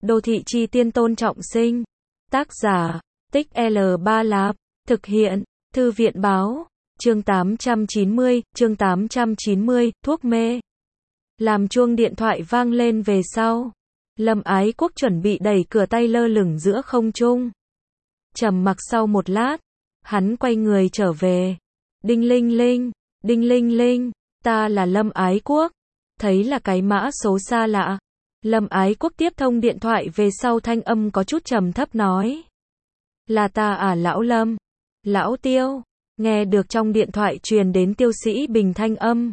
Đô thị chi tiên Tôn Trọng Sinh. Tác giả, Tích L3 Lạp. Thực hiện, Thư viện báo. Chương 890, thuốc mê. Làm chuông điện thoại vang lên về sau. Lâm Ái Quốc chuẩn bị đẩy cửa, tay lơ lửng giữa không trung. Trầm mặc sau một lát, hắn quay người trở về. Đinh linh linh, đinh linh linh, ta là Lâm Ái Quốc. Thấy là cái mã số xa lạ. Lâm Ái Quốc tiếp thông điện thoại về sau, thanh âm có chút trầm thấp nói. Là ta à lão Lâm? Lão Tiêu. Nghe được trong điện thoại truyền đến Tiêu Sĩ Bình thanh âm.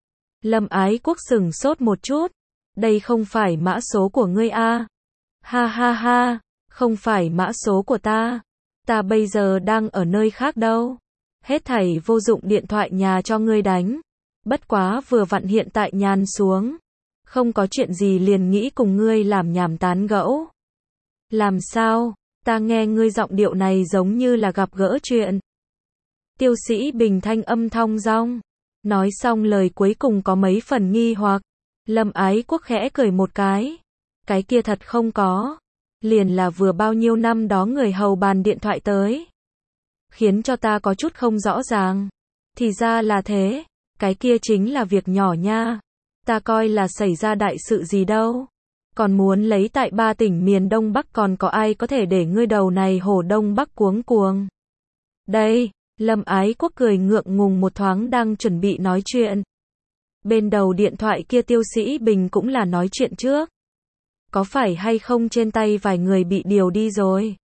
Lâm Ái Quốc sửng sốt một chút. Đây không phải mã số của ngươi a? Ha ha ha, không phải mã số của ta. Ta bây giờ đang ở nơi khác đâu. Hết thảy vô dụng, điện thoại nhà cho ngươi đánh. Bất quá vừa vặn hiện tại nhàn xuống. Không có chuyện gì liền nghĩ cùng ngươi làm nhảm tán gẫu. Làm sao? Ta nghe ngươi giọng điệu này giống như là gặp gỡ chuyện. Tiêu Sĩ Bình thanh âm thong dong. Nói xong lời cuối cùng có mấy phần nghi hoặc. Lâm Ái Quốc khẽ cười một cái. Cái kia thật không có. Liền là vừa bao nhiêu năm đó người hầu bàn điện thoại tới. Khiến cho ta có chút không rõ ràng. Thì ra là thế. Cái kia chính là việc nhỏ nha. Ta coi là xảy ra đại sự gì đâu. Còn muốn lấy tại 3 tỉnh miền Đông Bắc, còn có ai có thể để ngươi đầu này hổ Đông Bắc cuống cuồng. Đây, Lâm Ái Quốc cười ngượng ngùng một thoáng, đang chuẩn bị nói chuyện. Bên đầu điện thoại kia Tiêu Sĩ Bình cũng là nói chuyện trước. Có phải hay không trên tay vài người bị điều đi rồi?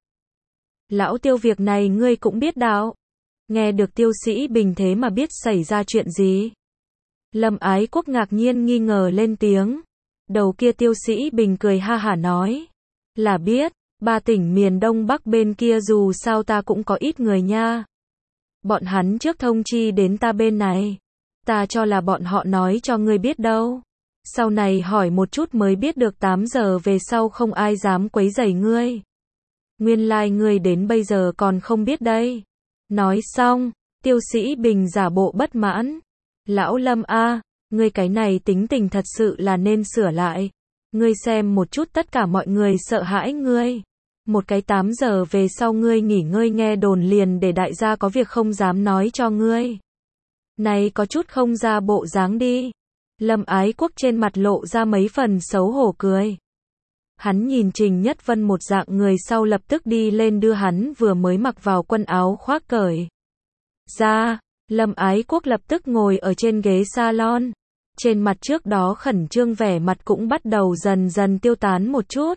Lão Tiêu, việc này ngươi cũng biết đạo. Nghe được Tiêu Sĩ Bình thế mà biết xảy ra chuyện gì? Lâm Ái Quốc ngạc nhiên nghi ngờ lên tiếng. Đầu kia Tiêu Sĩ Bình cười ha hả nói. Là biết, 3 tỉnh miền Đông Bắc bên kia dù sao ta cũng có ít người nha. Bọn hắn trước thông chi đến ta bên này. Ta cho là bọn họ nói cho ngươi biết đâu. Sau này hỏi một chút mới biết được 8 giờ về sau không ai dám quấy rầy ngươi. Nguyên lai ngươi đến bây giờ còn không biết đây. Nói xong, Tiêu Sĩ Bình giả bộ bất mãn. Lão Lâm a, ngươi cái này tính tình thật sự là nên sửa lại. Ngươi xem một chút, tất cả mọi người sợ hãi ngươi. Một cái 8 giờ về sau ngươi nghỉ ngơi, nghe đồn liền để đại gia có việc không dám nói cho ngươi. Này có chút không ra bộ dáng đi. Lâm Ái Quốc trên mặt lộ ra mấy phần xấu hổ cười. Hắn nhìn Trình Nhất Vân một dạng người sau, lập tức đi lên đưa hắn vừa mới mặc vào quần áo khoác cởi ra. Lâm Ái Quốc lập tức ngồi ở trên ghế salon. Trên mặt trước đó khẩn trương vẻ mặt cũng bắt đầu dần dần tiêu tán một chút.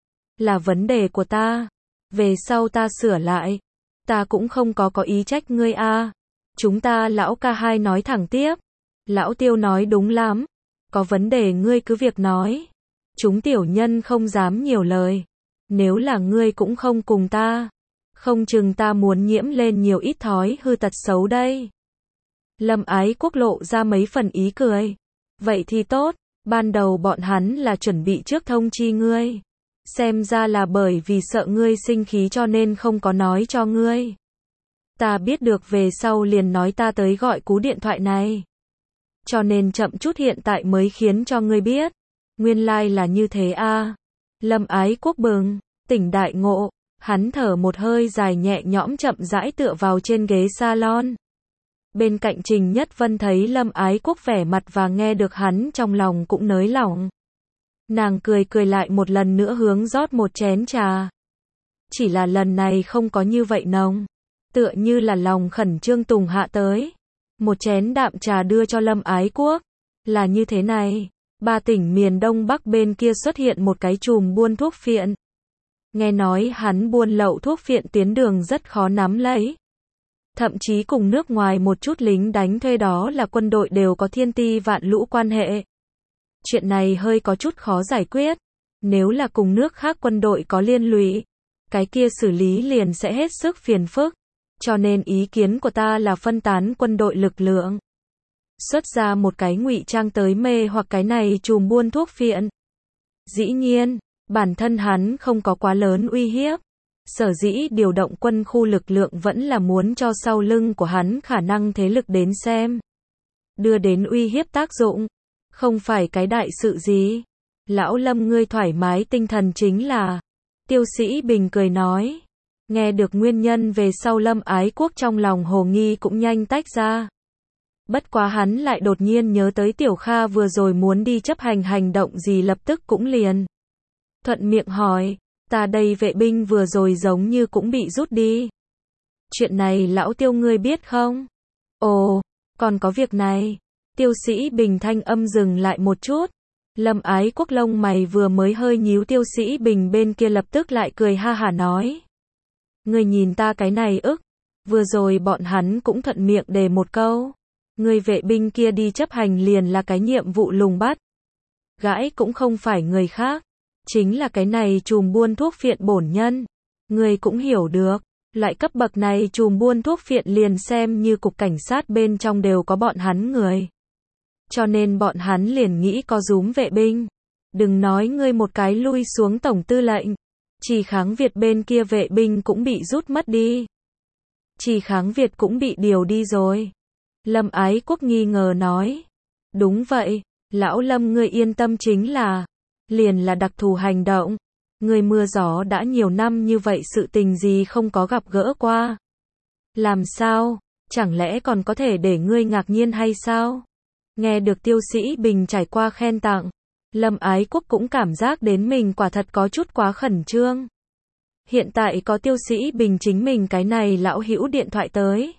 Là vấn đề của ta. Về sau ta sửa lại. Ta cũng không có ý trách ngươi a. Chúng ta lão ca hai nói thẳng tiếp. Lão Tiêu nói đúng lắm. Có vấn đề ngươi cứ việc nói. Chúng tiểu nhân không dám nhiều lời. Nếu là ngươi cũng không cùng ta, không chừng ta muốn nhiễm lên nhiều ít thói hư tật xấu đây. Lâm Ái Quốc lộ ra mấy phần ý cười. Vậy thì tốt, ban đầu bọn hắn là chuẩn bị trước thông chi ngươi. Xem ra là bởi vì sợ ngươi sinh khí cho nên không có nói cho ngươi. Ta biết được về sau liền nói ta tới gọi cú điện thoại này. Cho nên chậm chút, hiện tại mới khiến cho ngươi biết. Nguyên lai là như thế a. Lâm Ái Quốc bừng tỉnh đại ngộ, hắn thở một hơi dài nhẹ nhõm, chậm rãi tựa vào trên ghế salon. Bên cạnh Trình Nhất Vân thấy Lâm Ái Quốc vẻ mặt và nghe được hắn, trong lòng cũng nới lỏng. Nàng cười cười lại một lần nữa hướng rót một chén trà. Chỉ là lần này không có như vậy nồng, tựa như là lòng khẩn trương tùng hạ tới. Một chén đạm trà đưa cho Lâm Ái Quốc. Là như thế này, 3 tỉnh miền Đông Bắc bên kia xuất hiện một cái chùm buôn thuốc phiện. Nghe nói hắn buôn lậu thuốc phiện tuyến đường rất khó nắm lấy. Thậm chí cùng nước ngoài một chút lính đánh thuê đó là quân đội đều có thiên ti vạn lũ quan hệ. Chuyện này hơi có chút khó giải quyết. Nếu là cùng nước khác quân đội có liên lụy, cái kia xử lý liền sẽ hết sức phiền phức. Cho nên ý kiến của ta là phân tán quân đội lực lượng. Xuất ra một cái ngụy trang tới mê hoặc cái này chùm buôn thuốc phiện. Dĩ nhiên, bản thân hắn không có quá lớn uy hiếp. Sở dĩ điều động quân khu lực lượng vẫn là muốn cho sau lưng của hắn khả năng thế lực đến xem. Đưa đến uy hiếp tác dụng. Không phải cái đại sự gì. Lão Lâm ngươi thoải mái tinh thần chính là. Tiêu Sĩ Bình cười nói. Nghe được nguyên nhân về sau Lâm Ái Quốc trong lòng hồ nghi cũng nhanh tách ra. Bất quá hắn lại đột nhiên nhớ tới Tiểu Kha vừa rồi muốn đi chấp hành hành động gì lập tức cũng liền. Thuận miệng hỏi, ta đây vệ binh vừa rồi giống như cũng bị rút đi. Chuyện này lão Tiêu ngươi biết không? Ồ, còn có việc này. Tiêu Sĩ Bình thanh âm dừng lại một chút. Lâm Ái Quốc lông mày vừa mới hơi nhíu, Tiêu Sĩ Bình bên kia lập tức lại cười ha hả nói. Ngươi nhìn ta cái này ức. Vừa rồi bọn hắn cũng thuận miệng đề một câu. Người vệ binh kia đi chấp hành liền là cái nhiệm vụ lùng bắt. Gãi cũng không phải người khác. Chính là cái này trùm buôn thuốc phiện bổn nhân. Người cũng hiểu được. Loại cấp bậc này trùm buôn thuốc phiện liền xem như cục cảnh sát bên trong đều có bọn hắn người. Cho nên bọn hắn liền nghĩ có rúm vệ binh. Đừng nói ngươi một cái lui xuống tổng tư lệnh. Chỉ Kháng Việt bên kia vệ binh cũng bị rút mất đi. Chỉ Kháng Việt cũng bị điều đi rồi. Lâm Ái Quốc nghi ngờ nói. Đúng vậy, lão Lâm ngươi yên tâm chính là. Liền là đặc thù hành động. Người mưa gió đã nhiều năm như vậy sự tình gì không có gặp gỡ qua. Làm sao, chẳng lẽ còn có thể để ngươi ngạc nhiên hay sao? Nghe được Tiêu Sĩ Bình trải qua khen tặng. Lâm Ái Quốc cũng cảm giác đến mình quả thật có chút quá khẩn trương. Hiện tại có Tiêu Sĩ Bình chính mình cái này lão hữu điện thoại tới.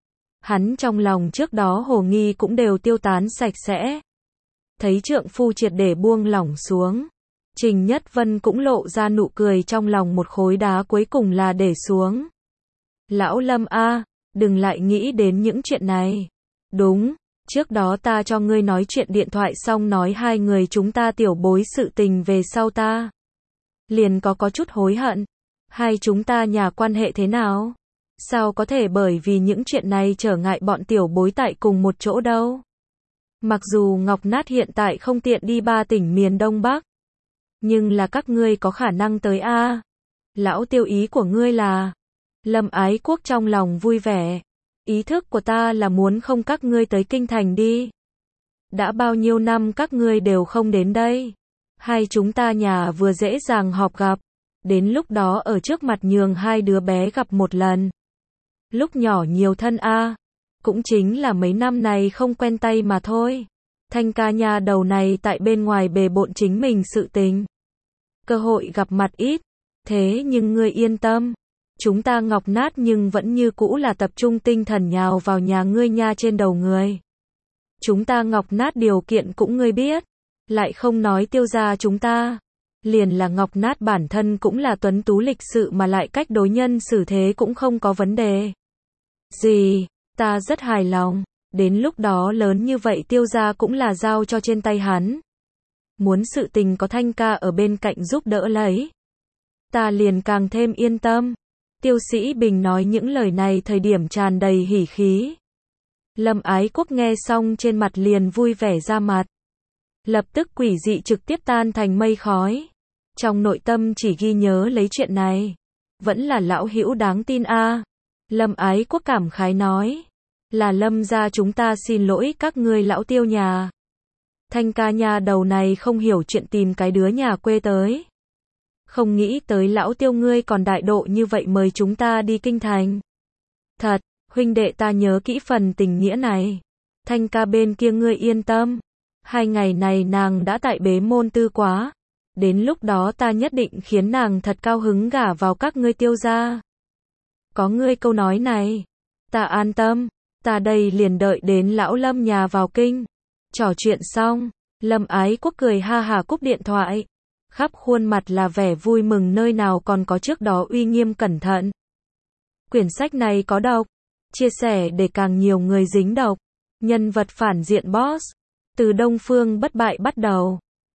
Hắn trong lòng trước đó hồ nghi cũng đều tiêu tán sạch sẽ. Thấy trượng phu triệt để buông lỏng xuống. Trình Nhất Vân cũng lộ ra nụ cười, trong lòng một khối đá cuối cùng là để xuống. Lão Lâm a, đừng lại nghĩ đến những chuyện này. Đúng, trước đó ta cho ngươi nói chuyện điện thoại xong nói hai người chúng ta tiểu bối sự tình về sau ta. Liền có chút hối hận. Hai chúng ta nhà quan hệ thế nào? Sao có thể bởi vì những chuyện này trở ngại bọn tiểu bối tại cùng một chỗ đâu? Mặc dù Ngọc Nát hiện tại không tiện đi 3 tỉnh miền Đông Bắc. Nhưng là các ngươi có khả năng tới a. Lão Tiêu ý của ngươi là. Lâm Ái Quốc trong lòng vui vẻ. Ý thức của ta là muốn không các ngươi tới kinh thành đi. Đã bao nhiêu năm các ngươi đều không đến đây. Hai chúng ta nhà vừa dễ dàng họp gặp. Đến lúc đó ở trước mặt nhường hai đứa bé gặp một lần. Lúc nhỏ nhiều thân a. Cũng chính là mấy năm này không quen tay mà thôi. Thanh ca nhà đầu này tại bên ngoài bề bộn chính mình sự tình. Cơ hội gặp mặt ít. Thế nhưng ngươi yên tâm. Chúng ta Ngọc Nát nhưng vẫn như cũ là tập trung tinh thần nhào vào nhà ngươi nha trên đầu người. Chúng ta Ngọc Nát điều kiện cũng ngươi biết. Lại không nói Tiêu gia chúng ta. Liền là Ngọc Nát bản thân cũng là tuấn tú lịch sự mà lại cách đối nhân xử thế cũng không có vấn đề. Gì, ta rất hài lòng. Đến lúc đó lớn như vậy Tiêu gia cũng là giao cho trên tay hắn. Muốn sự tình có Thanh ca ở bên cạnh giúp đỡ lấy. Ta liền càng thêm yên tâm. Tiêu Sĩ Bình nói những lời này thời điểm tràn đầy hỉ khí. Lâm Ái Quốc nghe xong trên mặt liền vui vẻ ra mặt. Lập tức quỷ dị trực tiếp tan thành mây khói. Trong nội tâm chỉ ghi nhớ lấy chuyện này. Vẫn là lão hữu đáng tin a. Lâm Ái Quốc cảm khái nói. Là Lâm gia chúng ta xin lỗi các ngươi lão Tiêu nhà. Thanh ca nhà đầu này không hiểu chuyện tìm cái đứa nhà quê tới. Không nghĩ tới lão Tiêu ngươi còn đại độ như vậy mời chúng ta đi kinh thành. Thật, huynh đệ ta nhớ kỹ phần tình nghĩa này. Thanh ca bên kia ngươi yên tâm. 2 ngày này nàng đã tại bế môn tư quá. Đến lúc đó ta nhất định khiến nàng thật cao hứng gả vào các ngươi Tiêu gia. Có ngươi câu nói này. Ta an tâm. Ta đây liền đợi đến lão Lâm nhà vào kinh. Trò chuyện xong. Lâm Ái Quốc cười ha hả cúp điện thoại. Khắp khuôn mặt là vẻ vui mừng, nơi nào còn có trước đó uy nghiêm cẩn thận. Quyển sách này có độc. Chia sẻ để càng nhiều người dính độc. Nhân vật phản diện boss. Từ Đông Phương bất bại bắt đầu.